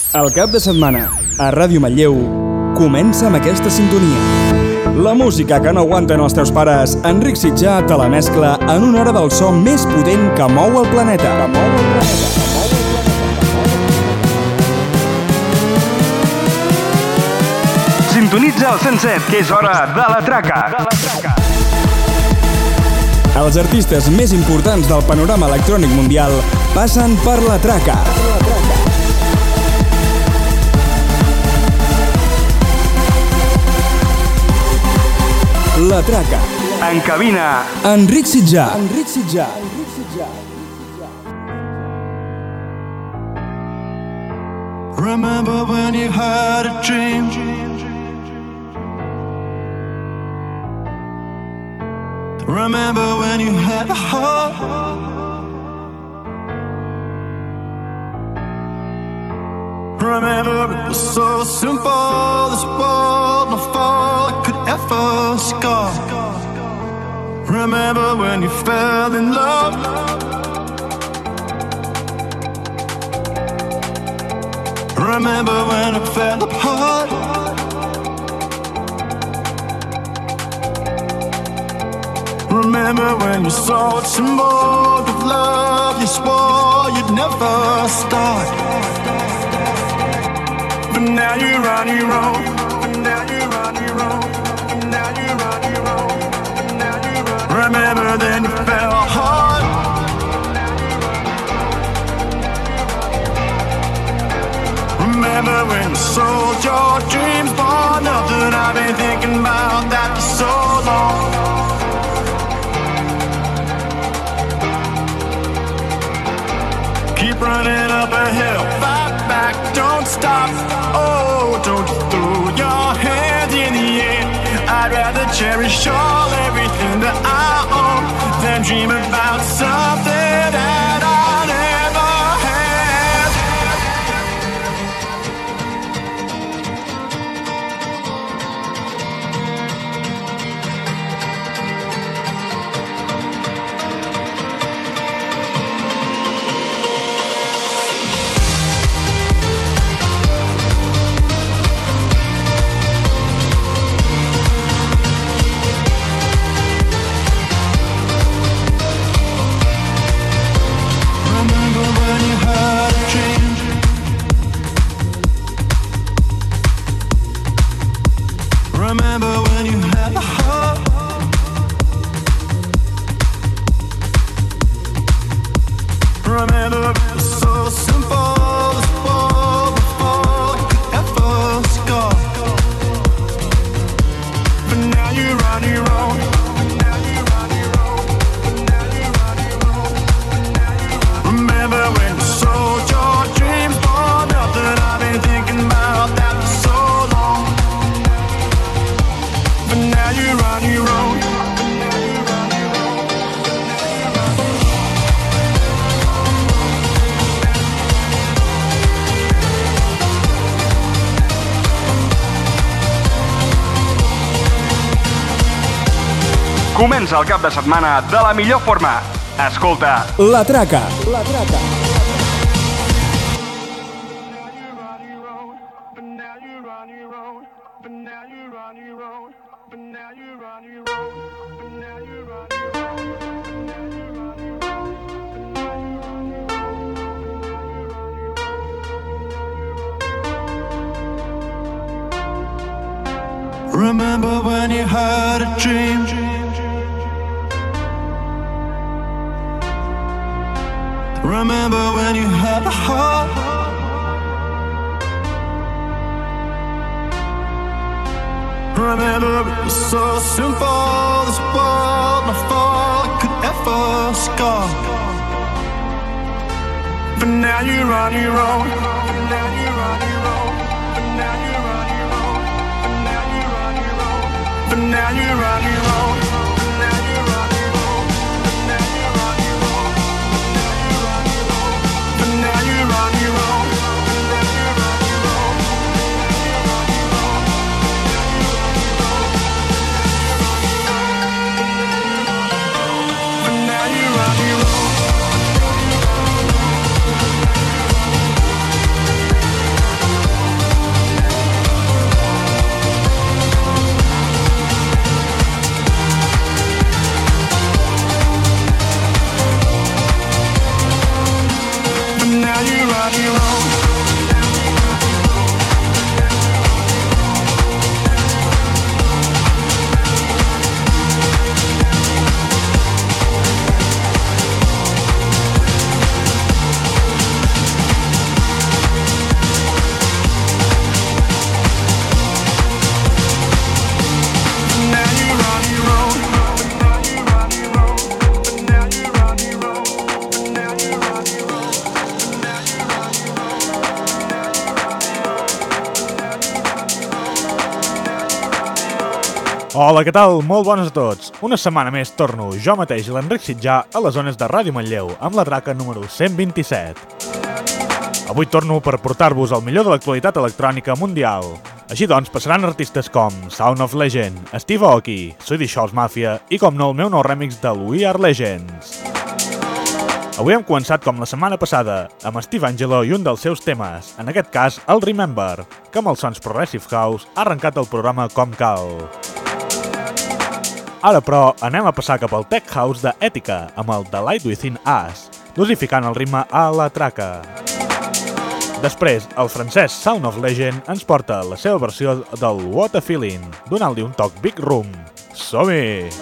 El cap de setmana, a Ràdio Manlleu, comença amb aquesta sintonia. La música que no aguanten els teus pares, Enric Sitjà te la mescla en una hora del so més potent que mou el planeta. Sintonitza el 107, que és hora de la traca. Els artistes més importants del panorama electrònic mundial passen per la traca. La traca. En cabina, Enric Sitjà. Remember when you had a dream? Remember when you had a heart? Remember it was so simple, this world, no fall could ever scar. Remember when you fell in love? Remember when it fell apart? Remember when you saw a symbol of love, you swore you'd never start. But now you're on your own. But now you're on your own. But now you're on your own. But now you're on. Remember then you fell hard. Remember when you sold your dreams for nothing? I've been thinking about that for so long. Keep running up a hill, fight back, don't stop. Oh, don't you throw your hands in the air. I'd rather cherish all everything that I own than dream about something that I never had. Comença el cap de setmana de la millor forma. Escolta La Traca. Remember when you had a dream? Remember when you had a heart? Remember it was so simple, this world, no fall could ever scar. But now you're on your own. But now you're on your own. But now you're on your own. But now you're on your own. But now you're on your own. But now you're on your own. But now you're on your own. But now you're on your own. rocky road. Hola, què tal? Molt bones a tots. Una setmana més torno, jo mateix, l'Enric Sitjà, a les zones de Ràdio Manlleu, amb la traca número 127. Avui torno per portar-vos el millor de l'actualitat electrònica mundial. Així doncs, passaran artistes com Sound of Legend, Steve Aoki, Swedish House Mafia i, com no, el meu nou remix de We Are Legends. Avui hem començat com la setmana passada, amb Steve Angello i un dels seus temes, en aquest cas el Remember, que amb els sons Progressive House ha arrencat el programa com cal. Ara, però, anem a passar cap al Tech House de Ètica, amb el The Light Within Us, dosificant el ritme a la traca. Després, el francès Sound of Legend ens porta la seva versió del What a Feeling, donant-li un toc Big Room. Som-hi!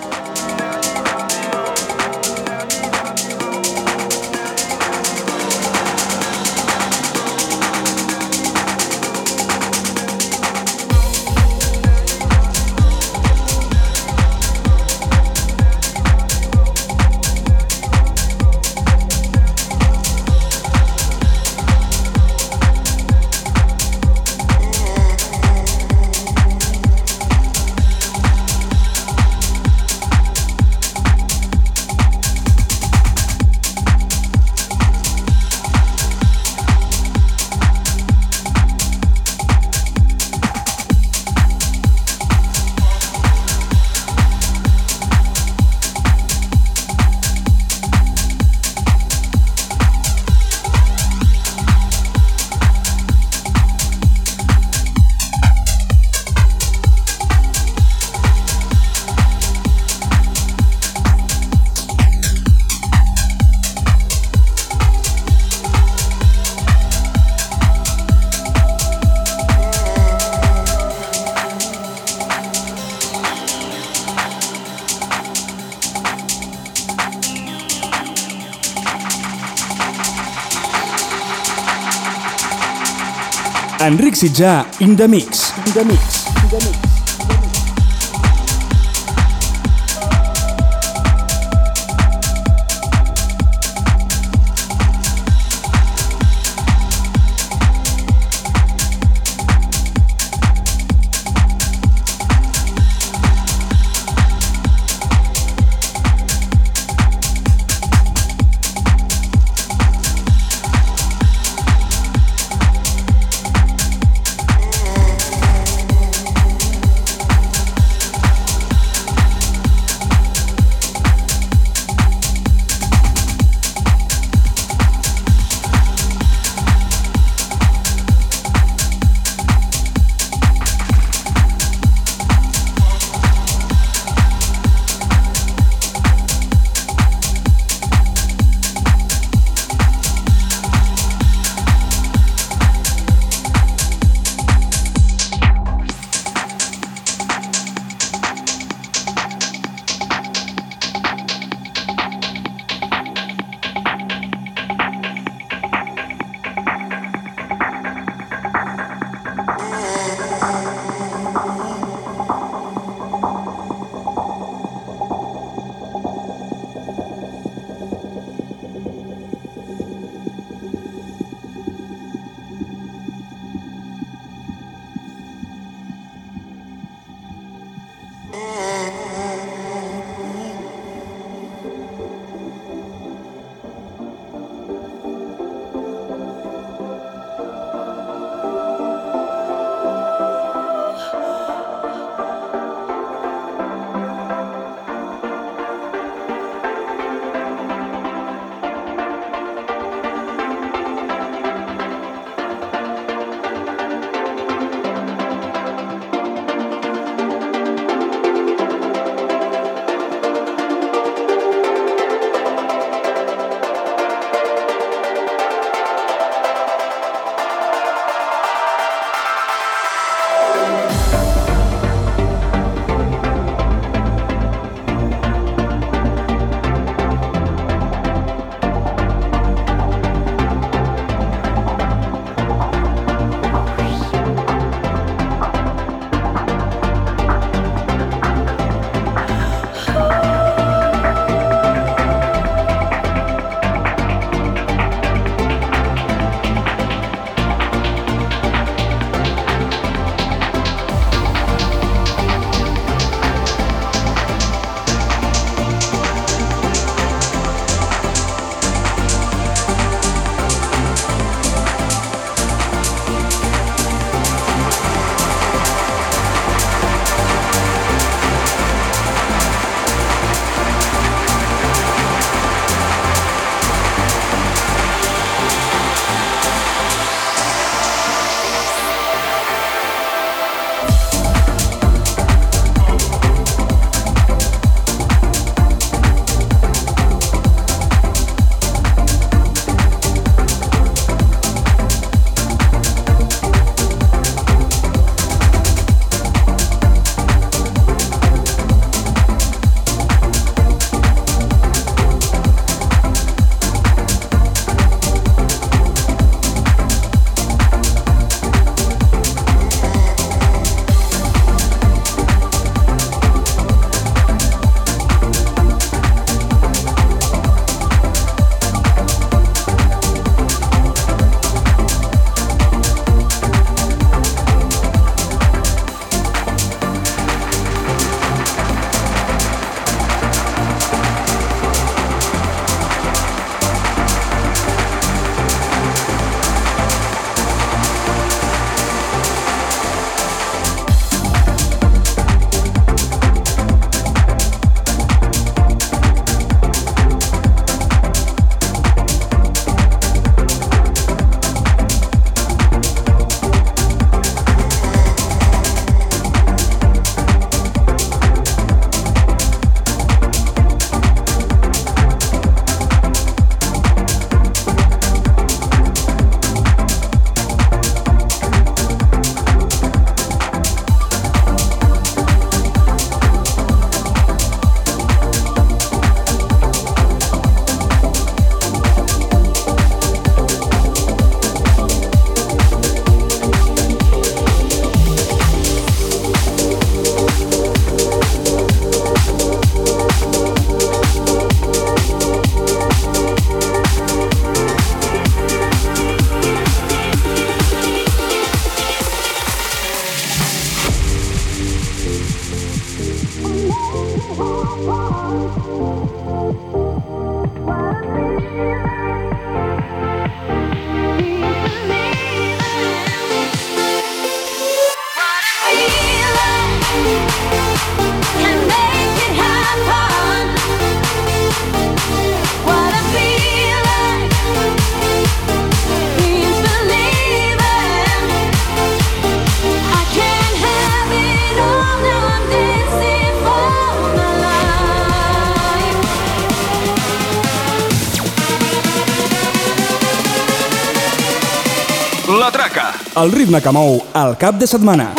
Enric Sitjà, in the mix. La Traca. El ritme que mou el cap de setmana.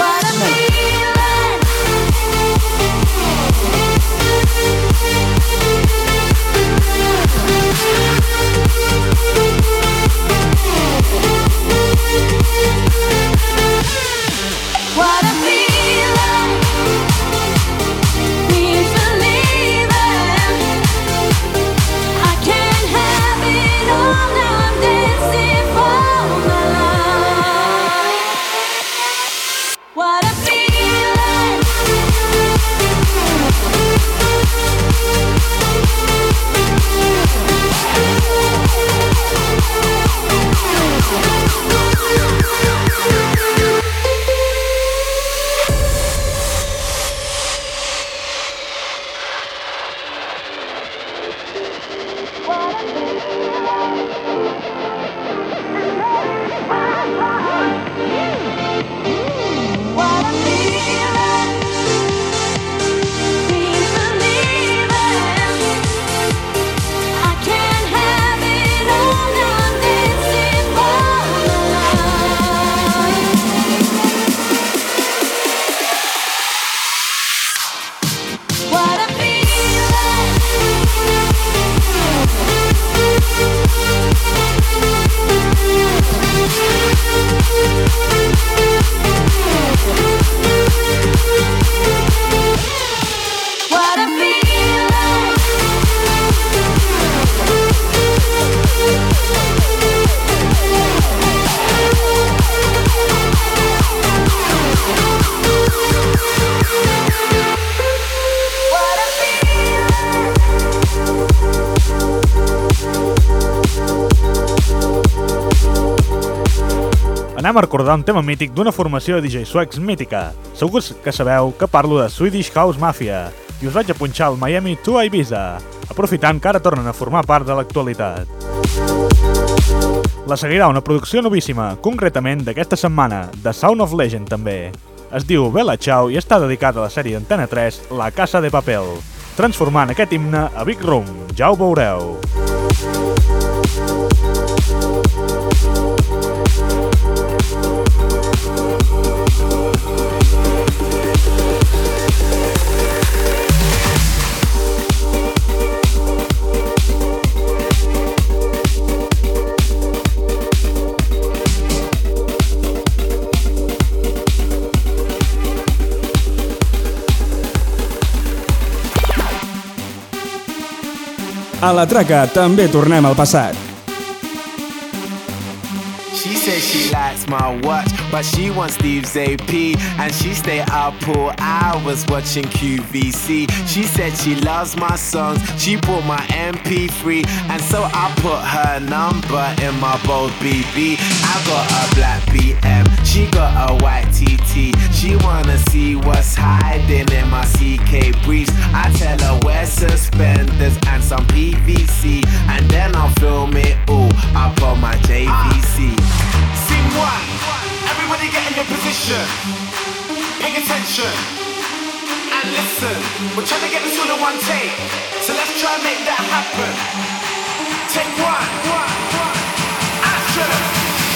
Anem a recordar un tema mític d'una formació de DJ suecs mítica. Segur que sabeu que parlo de Swedish House Mafia i us vaig a punxar el Miami to Ibiza, aprofitant que ara tornen a formar part de l'actualitat. La seguirà una producció novíssima, concretament d'aquesta setmana, de Sound of Legend també. Es diu Bella Ciao i està dedicada a la sèrie d'Antena 3 La Casa de Papel, transformant aquest himne a Big Room, ja ho veureu. A La Traca també tornem al passat. She says she likes my watch, but she wants Steve's AP, and she stay up all hours watching QVC. She said she loves my songs, she bought my MP3, and so I put her number in my bold BB. I got a black BM, she got a white TT. She wanna see what's hiding in my CK briefs. I tell her wear suspenders and some PVC, and then I'll film it all up on my JVC. Scene one, everybody get in your position. Pay attention and listen. We're trying to get this all in one take, so let's try and make that happen. Take one, action.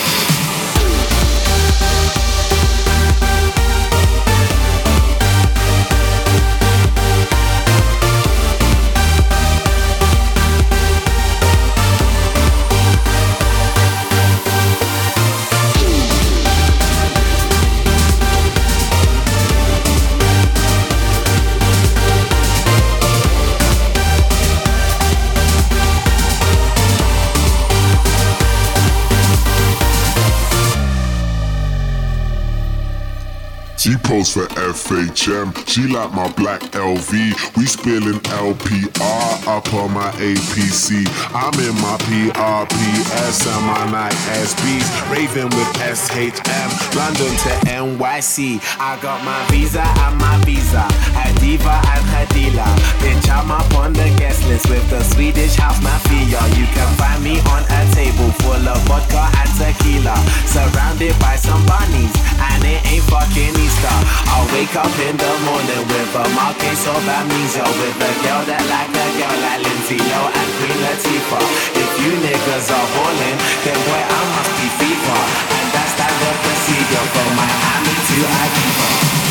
She posts for FHM, she like my black LV. We spilling LPR up on my APC. I'm in my PRPS and my Nike SBs, raving with SHM, London to NYC. I got my visa and my visa, her diva and her dealer. Bitch, I'm up on the guest list with the Swedish House Mafia. You can find me on a table full of vodka and tequila, surrounded by some bunnies, and it ain't fucking Easter. I'll wake up in the morning with a marquise of amnesia, with a girl that like a girl like Lindsay Lohan and Queen Latifah. If you niggas are ballin', then boy I must be FIFA, and that's that From Miami to Ibiza.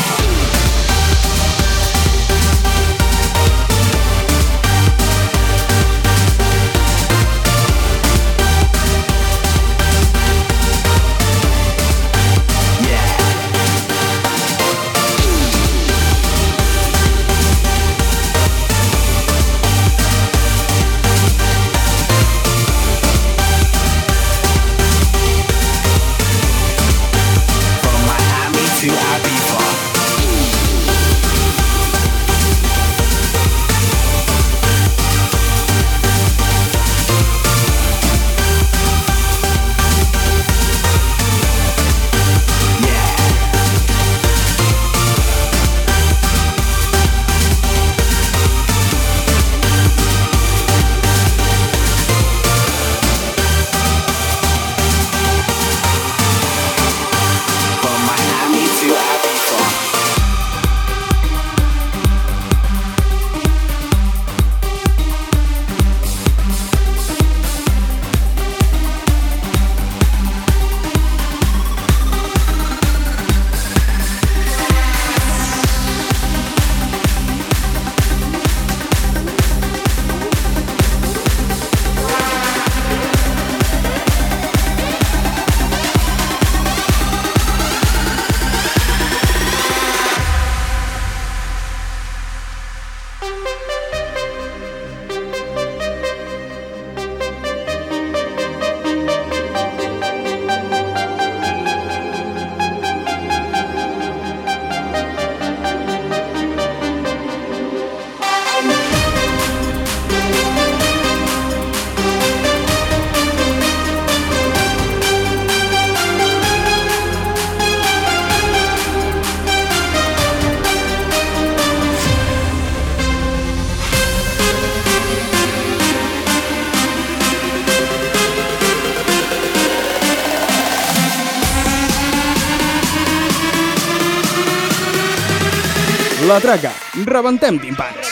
La Traca, rebentem timpans.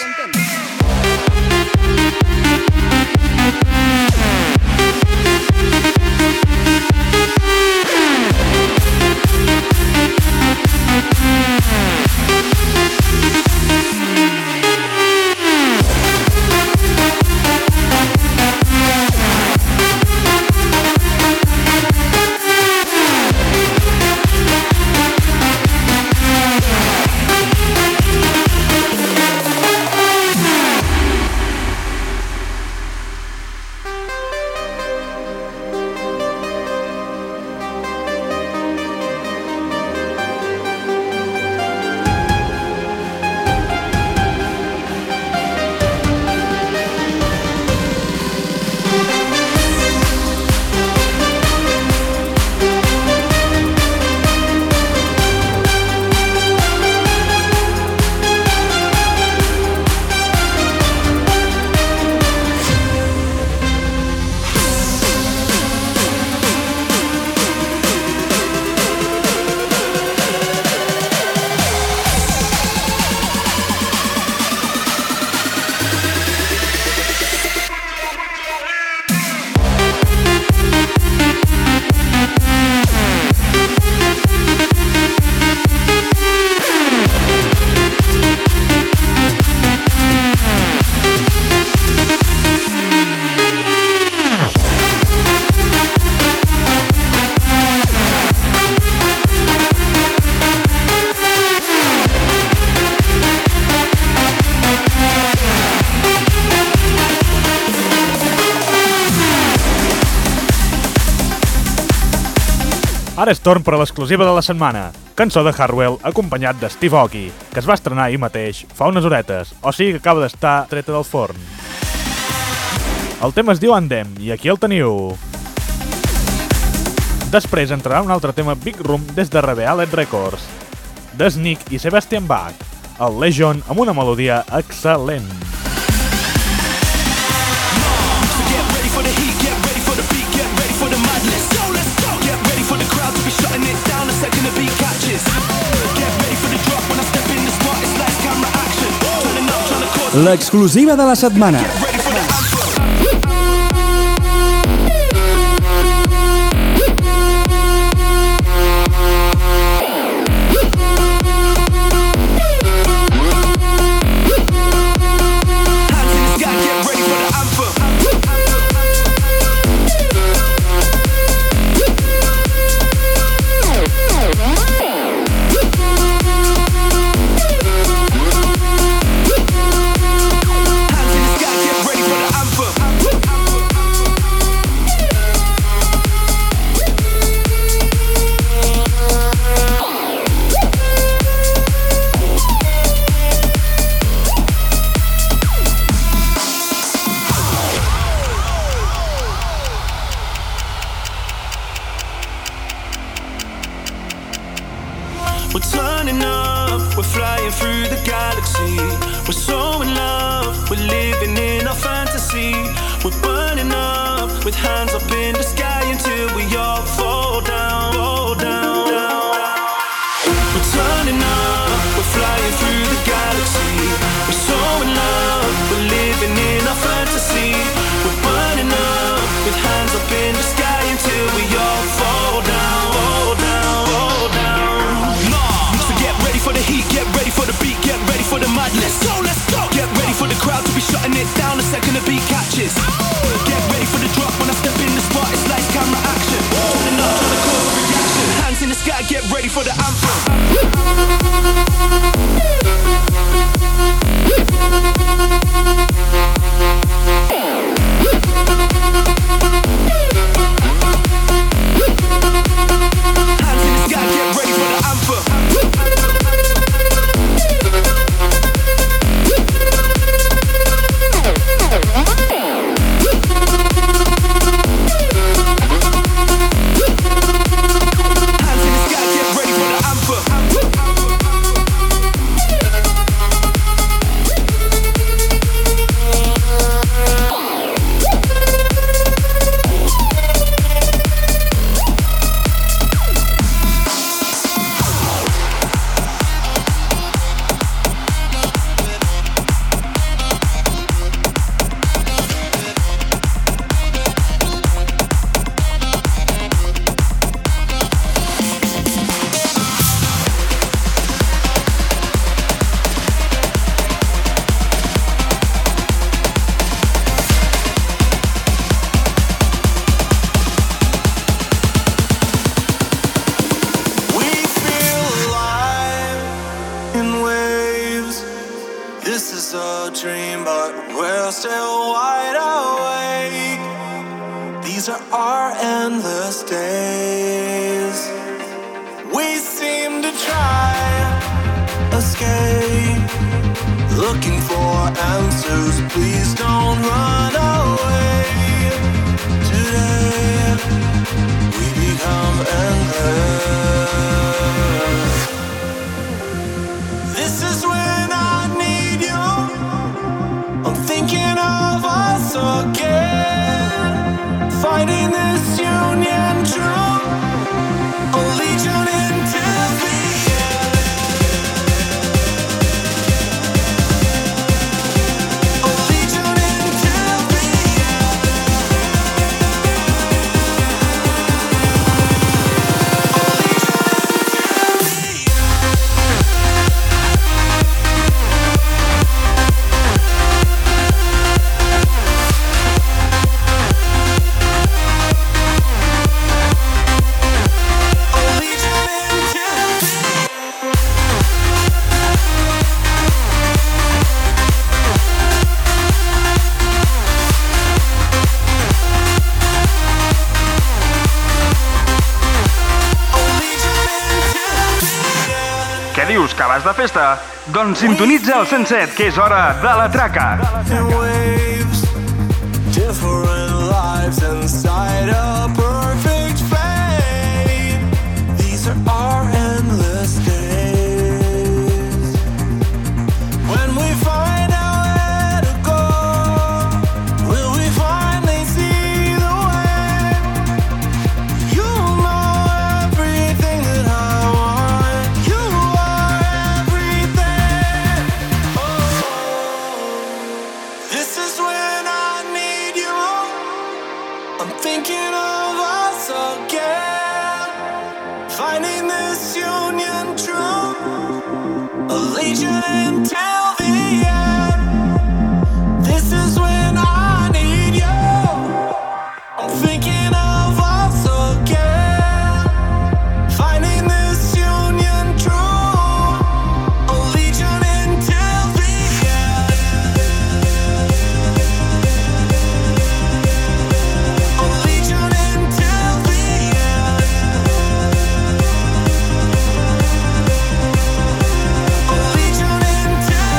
Ara és torn per a l'exclusiva de la setmana. Cançó de Hardwell acompanyat de Steve Aoki, que es va estrenar ahir mateix, fa unes horetes, o sigui que acaba d'estar treta del forn. El tema es diu Andem, i aquí el teniu. Després entrarà un altre tema Big Room des de Revealed Records, de Sneak i Sebastian Bach, el Legion amb una melodia excel·lent. L'exclusiva de la setmana. We're turning up, we're flying through the galaxy. We're so in love, we're living in our fantasy. We're burning up, with hands up in the sky until we all fall down, fall down, down. We're turning up, we're flying through the galaxy. We're so in love, we're living in our fantasy. We're burning up, with hands up in the sky until we all fall down, fall down, fall down. Nah, so get ready for the heat, get ready for the beat, get ready for the madness. So let's go. Get ready for the crowd to be shutting it down the second the beat catches. Get ready for the drop when I step in the spot. It's like camera action. Turning up, trying to cause a reaction. Hands in the sky, get ready for the anthem. Hands in the sky, get ready for the anthem. Que vas de festa? Doncs sintonitza el 107, que és hora de la traca. Allegiance until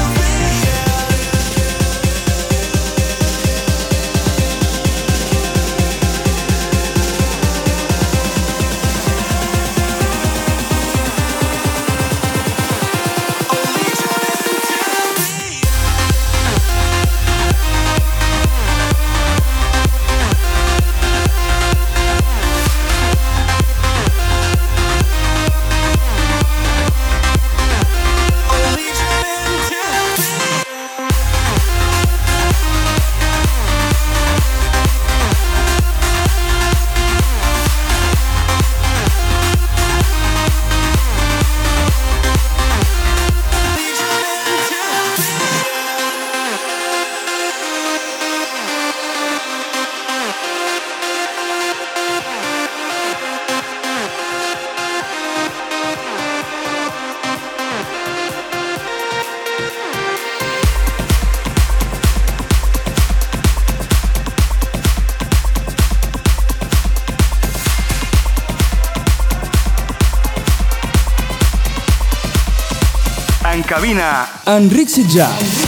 En cabina, Enric Sitjà.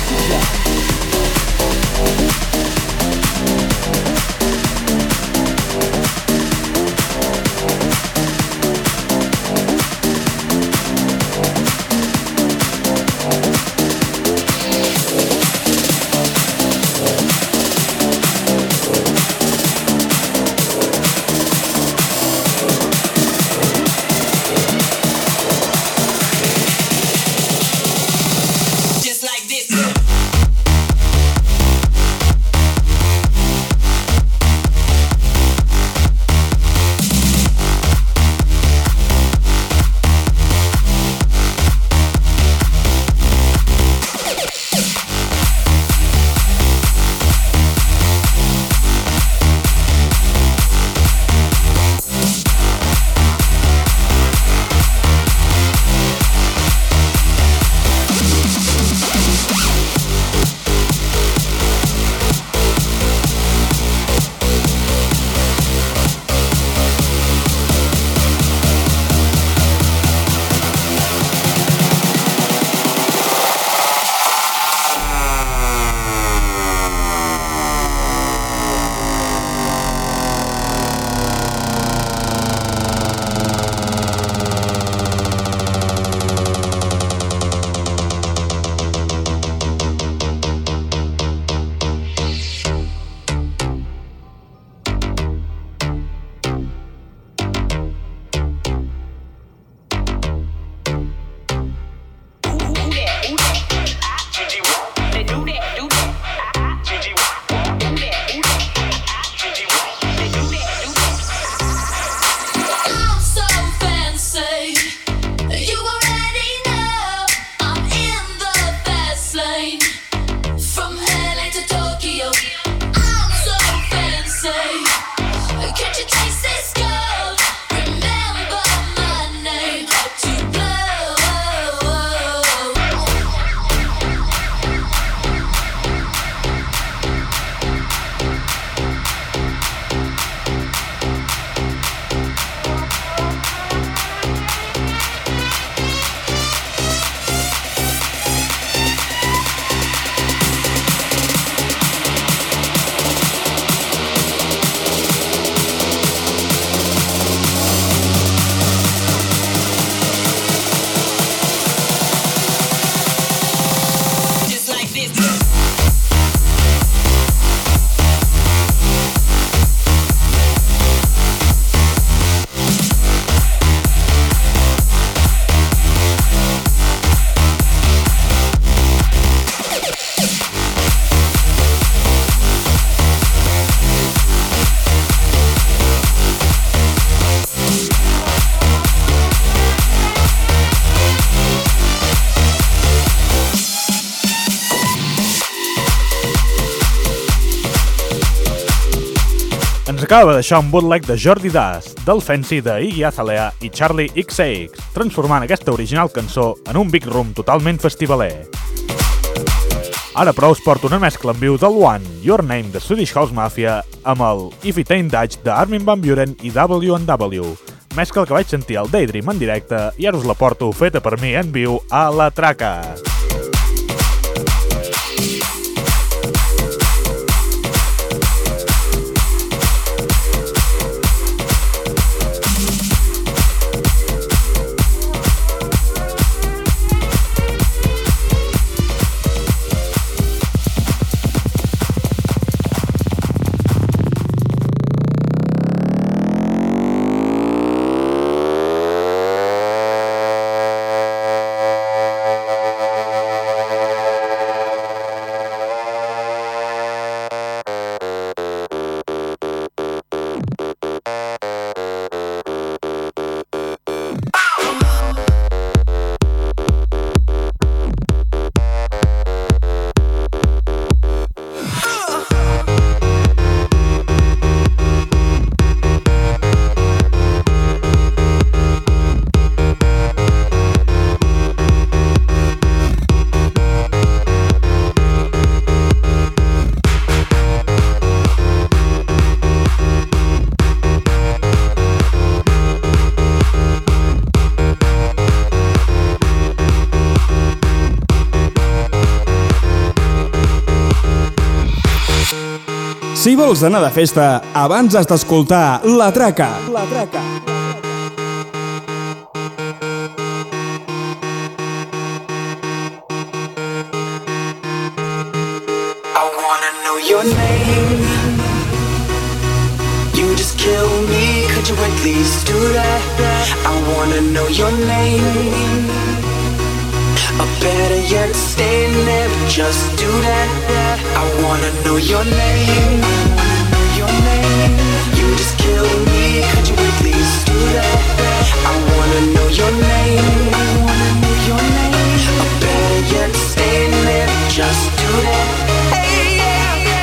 Ens acaba de deixar un bootleg de Jordi Das, del Fancy de Iggy Azalea i Charlie XCX, transformant aquesta original cançó en un big room totalment festivaler. Ara però us porto una mescla en viu del One, Your Name de Swedish House Mafia amb el If It Ain't Dutch de Armin van Buuren i W&W, mescla que vaig sentir al Daydream en directe i ara us la porto feta per mi en viu a La Traca. Si vols anar de festa, abans has d'escoltar La Traca. La Traca. I wanna know your name. You just kill me, could you at least do that? I wanna know your name. Or better yet, stay there, just do that. I wanna know your name. Your name. You just kill me, could you at least do that? I wanna know your name. I wanna know your name. Or better yet, stay there, just do that. Hey, yeah.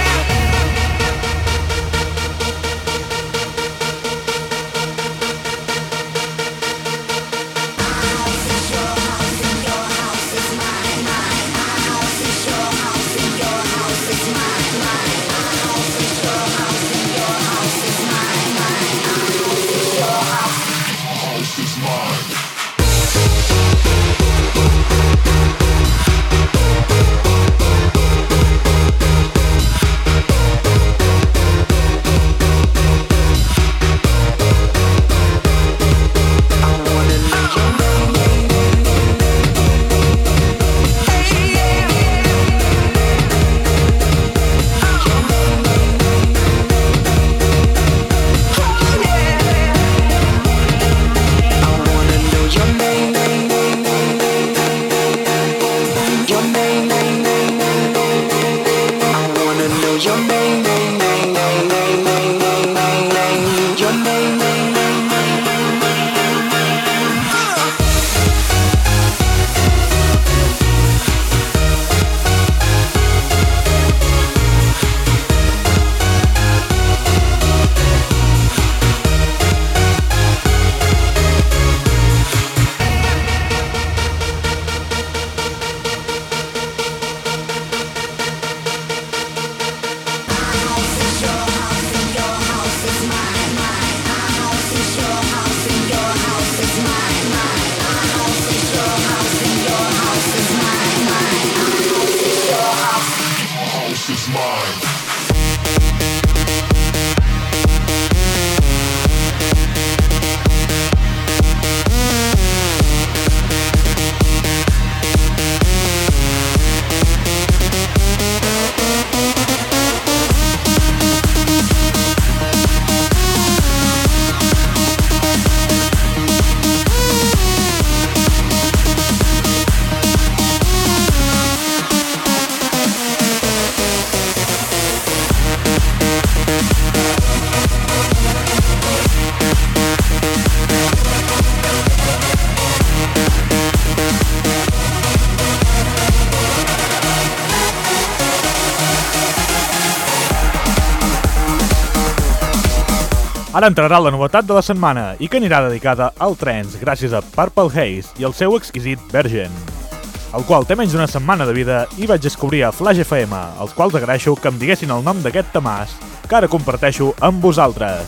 Ara entrarà la novetat de la setmana i que anirà dedicada al trance gràcies a Purple Haze i el seu exquisit Virgin, el qual té menys d'una setmana de vida i vaig descobrir a Flash FM, als quals agraeixo que em diguessin el nom d'aquest temàs que ara comparteixo amb vosaltres.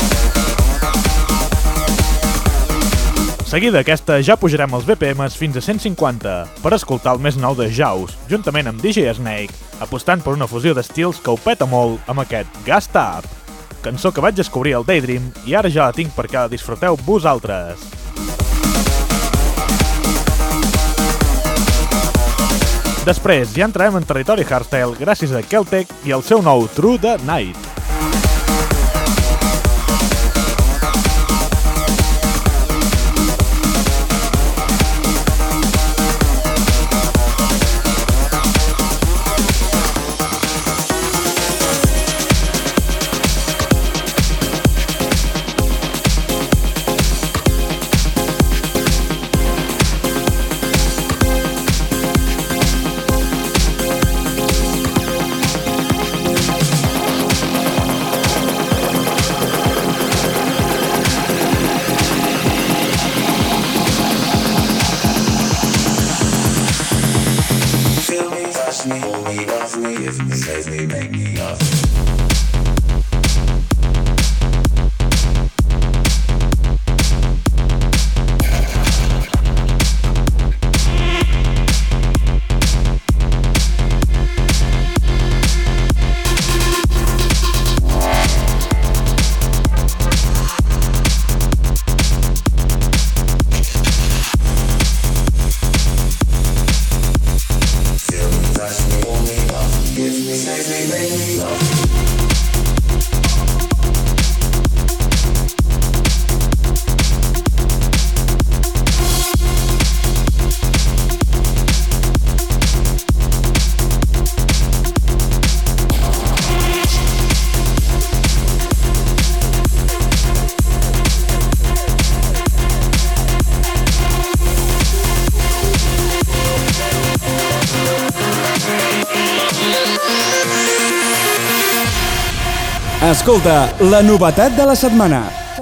Seguida aquesta ja pujarem els BPMs fins a 150 per escoltar el més nou de Jaws, juntament amb DJ Snake, apostant per una fusió d'estils que ho peta molt amb aquest Gassed Up, cançó que vaig descobrir al Daydream i ara ja la tinc perquè la disfruteu vosaltres. Després ja entrarem en territori hardstyle gràcies a Keltec i el seu nou Through the Night. Escolta, la novetat de la setmana.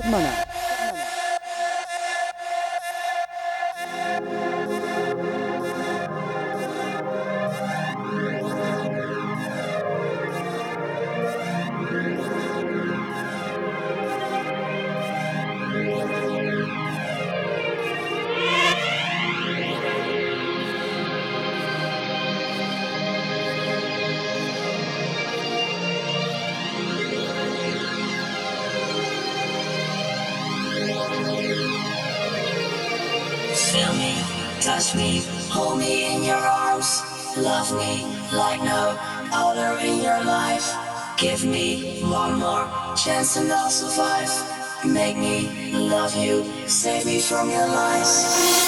Feel me, touch me, hold me in your arms. Love me like no other in your life. Give me one more chance and I'll survive. Make me love you, save me from your lies.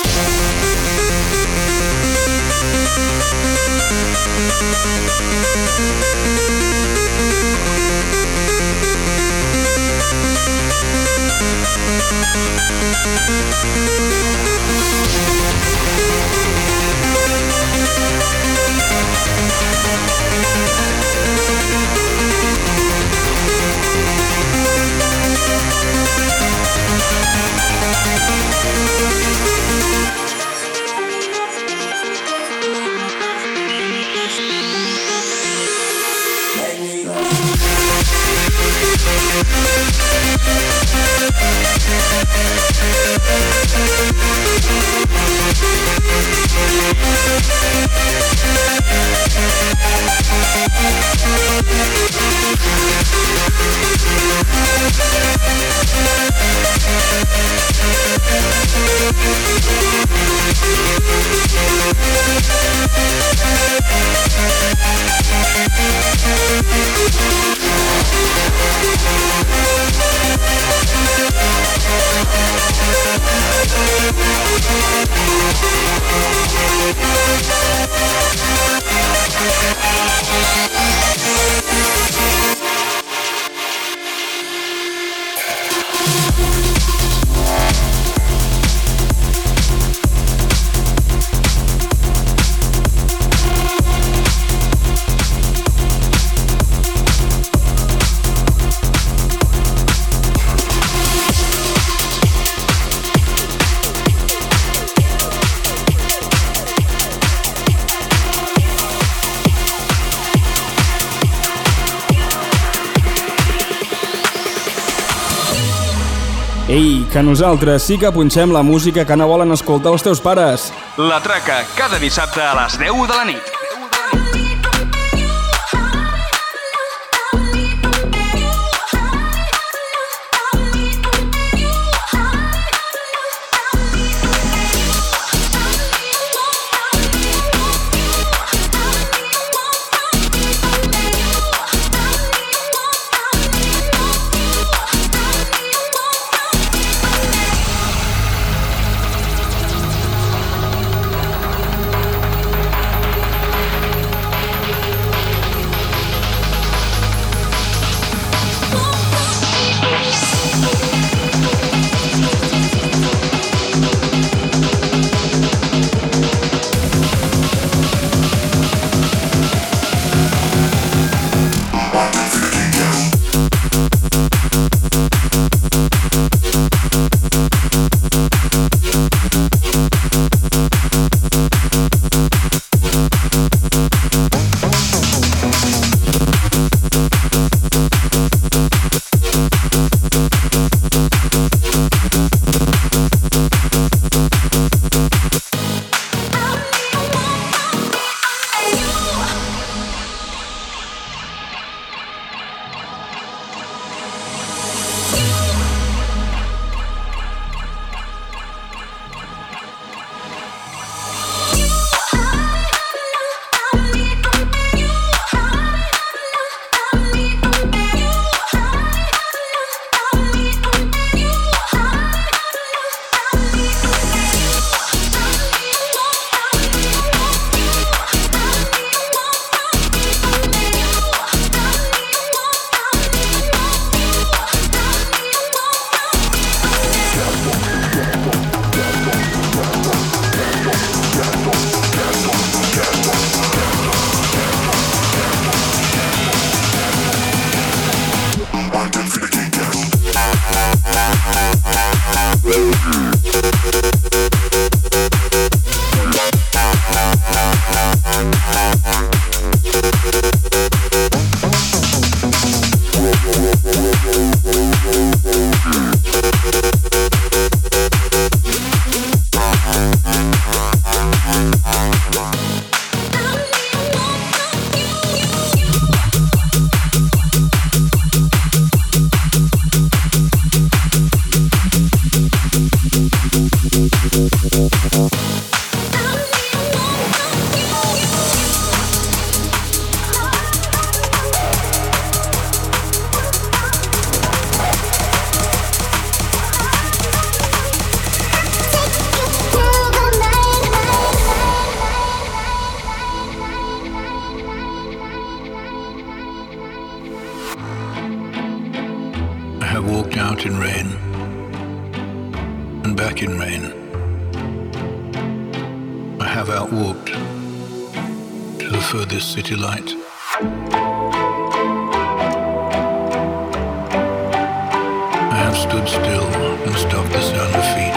Ei, que nosaltres sí que punxem la música que no volen escoltar els teus pares. La Traca, cada dissabte a les 10 de la nit. In rain and back in rain. I have outwalked to the furthest city light. I have stood still and stopped the sound of feet.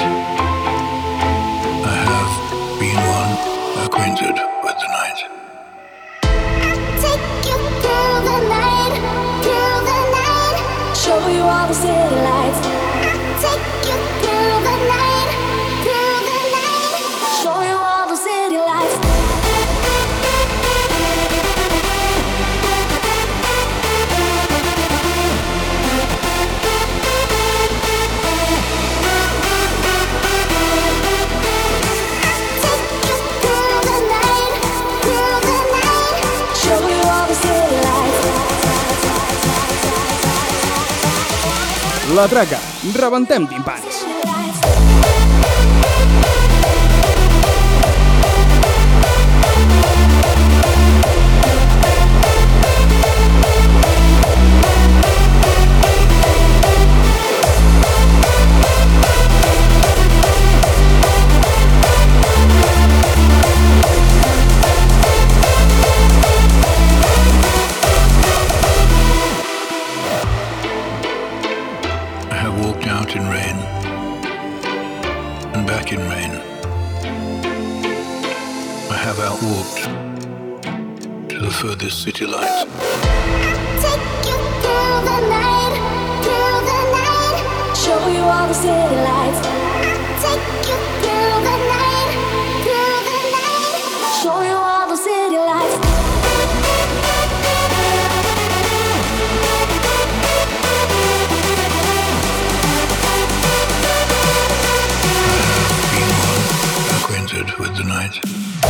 I have been one acquainted with the night. Take you through the night, show you all the city lights. Take you through the night, show you all the city lights. La Traca, rebentem timpans. In rain and back in rain. I have outwalked to the furthest city light. Take you through the night, show you all the city lights. Take you through the night, show you all the city lights. With the night.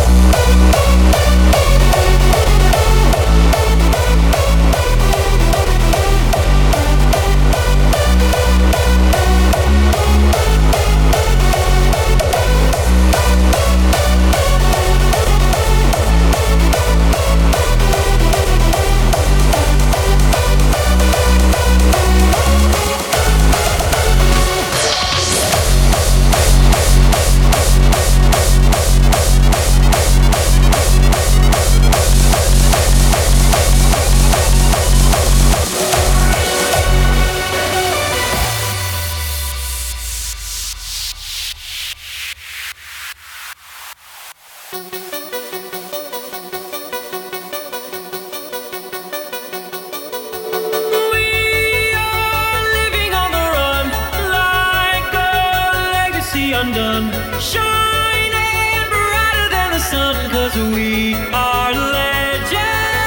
Undone, shining brighter than the sun, 'cause we are legends.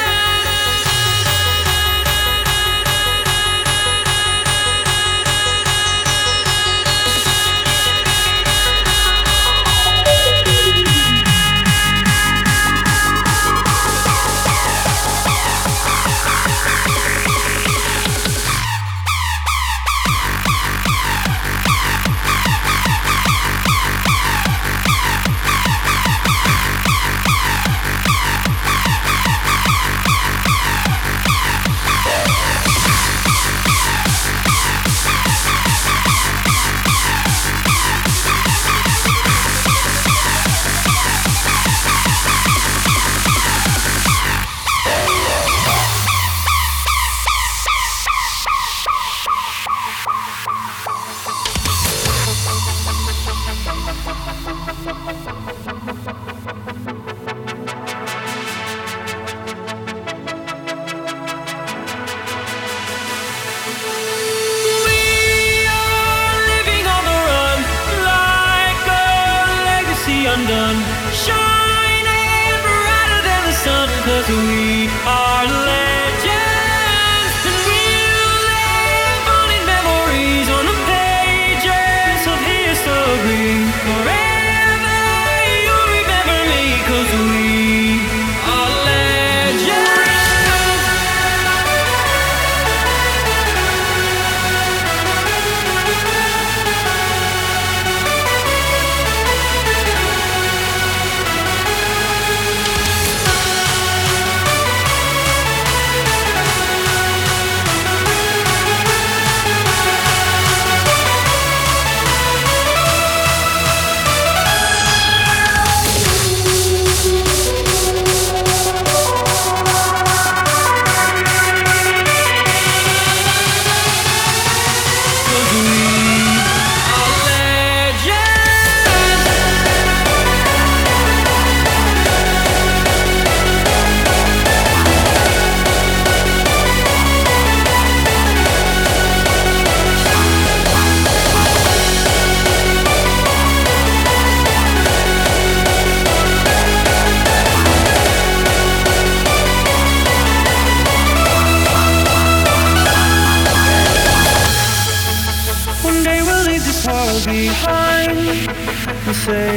Undone, shining brighter than the sun, 'cause we are legends, and we'll live on in memories on the pages of history forever.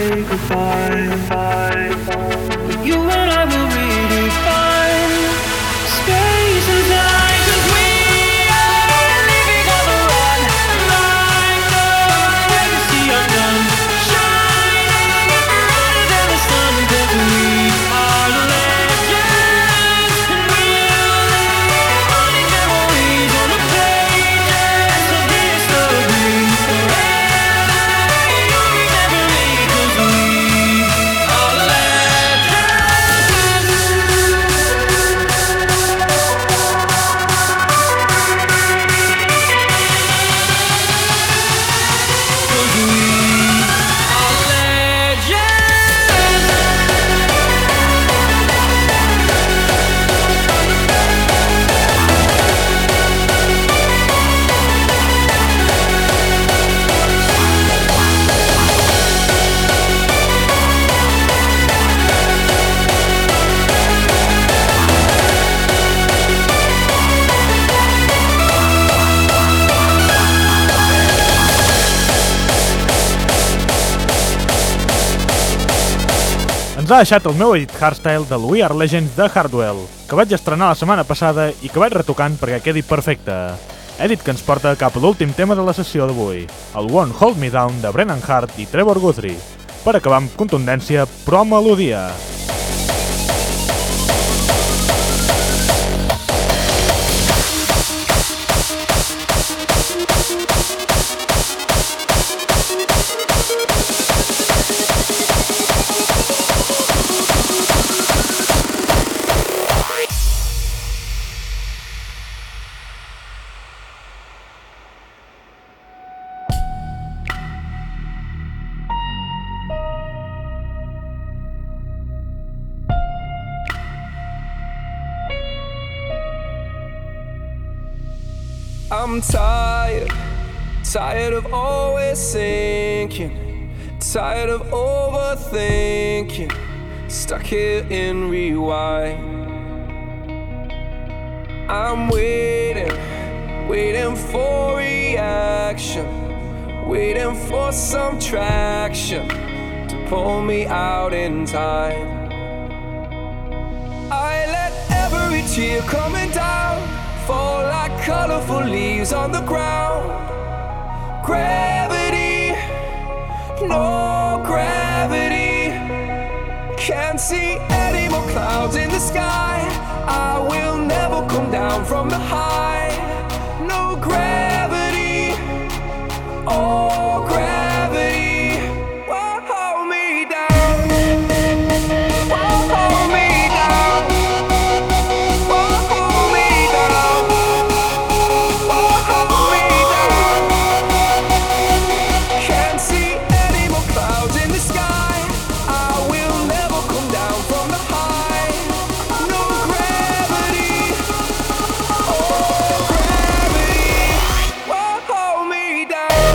say goodbye. You and I will redefine space and time, 'cause we are living on the run, like the legacy undone, shining brighter than the sun, 'cause we are legends, and we'll live on in memories on the pages of history forever. You remember me, 'cause we are legends. Ens ha deixat el meu edit hardstyle del We Are Legends de Hardwell, que vaig estrenar la setmana passada i que vaig retocant perquè quedi perfecte. Edit que ens porta cap a l'últim tema de la sessió d'avui, el Won't Hold Me Down de Brennan Hart i Trevor Guthrie, per acabar amb contundència però amb melodia. I'm tired of always thinking, tired of overthinking, stuck here in rewind. I'm waiting for reaction, waiting for some traction to pull me out in time. I let every tear coming down fall like colorful leaves on the ground. Gravity, no gravity. Can't see any more clouds in the sky. I will never come down from the high. No gravity, oh gravity, won't hold me down. Won't hold me down. Won't hold me down. Won't hold me down. Can't see any more clouds in the sky. I will never come down from the high. No gravity, oh gravity, won't hold me down.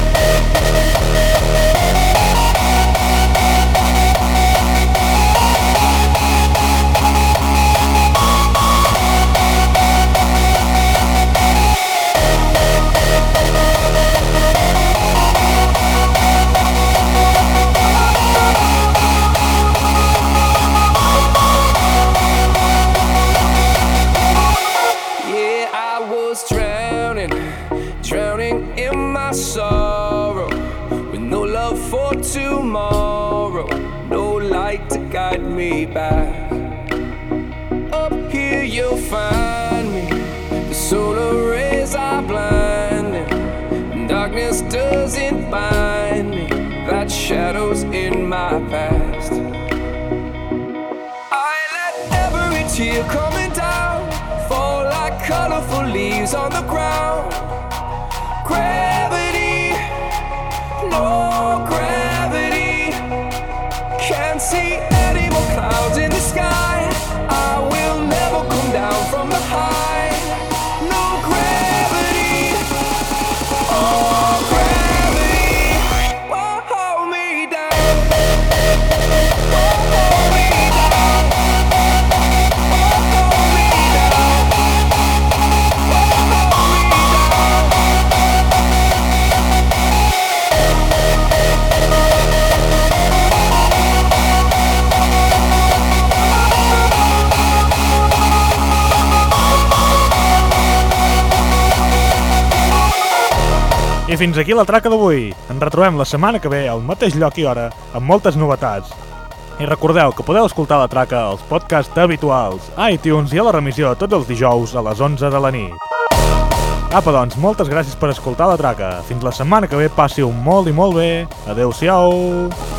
Yeah, I was drowning in my sorrow, with no love for tomorrow, no light to guide me back. Up here you'll find me, the solar rays are blinding, darkness doesn't bind me, that shadow's in my past. I let every tear coming down fall like colorful leaves on the ground. Gravity, no gravity. Can't see any more clouds in the sky. I will never come down from the high. No gravity, oh gravity, won't hold me down. Won't hold me down. Won't hold me down. Won't hold me down. fins aquí la traca d'avui. Ens retrobem la setmana que ve al mateix lloc i hora amb moltes novetats. I recordeu que podeu escoltar la traca als podcasts habituals, a iTunes i a la remissió tots els dijous a les 11 de la nit. Apa, doncs, moltes gràcies per escoltar la traca. Fins la setmana que ve, passi-ho molt i molt bé. Adeu-siau!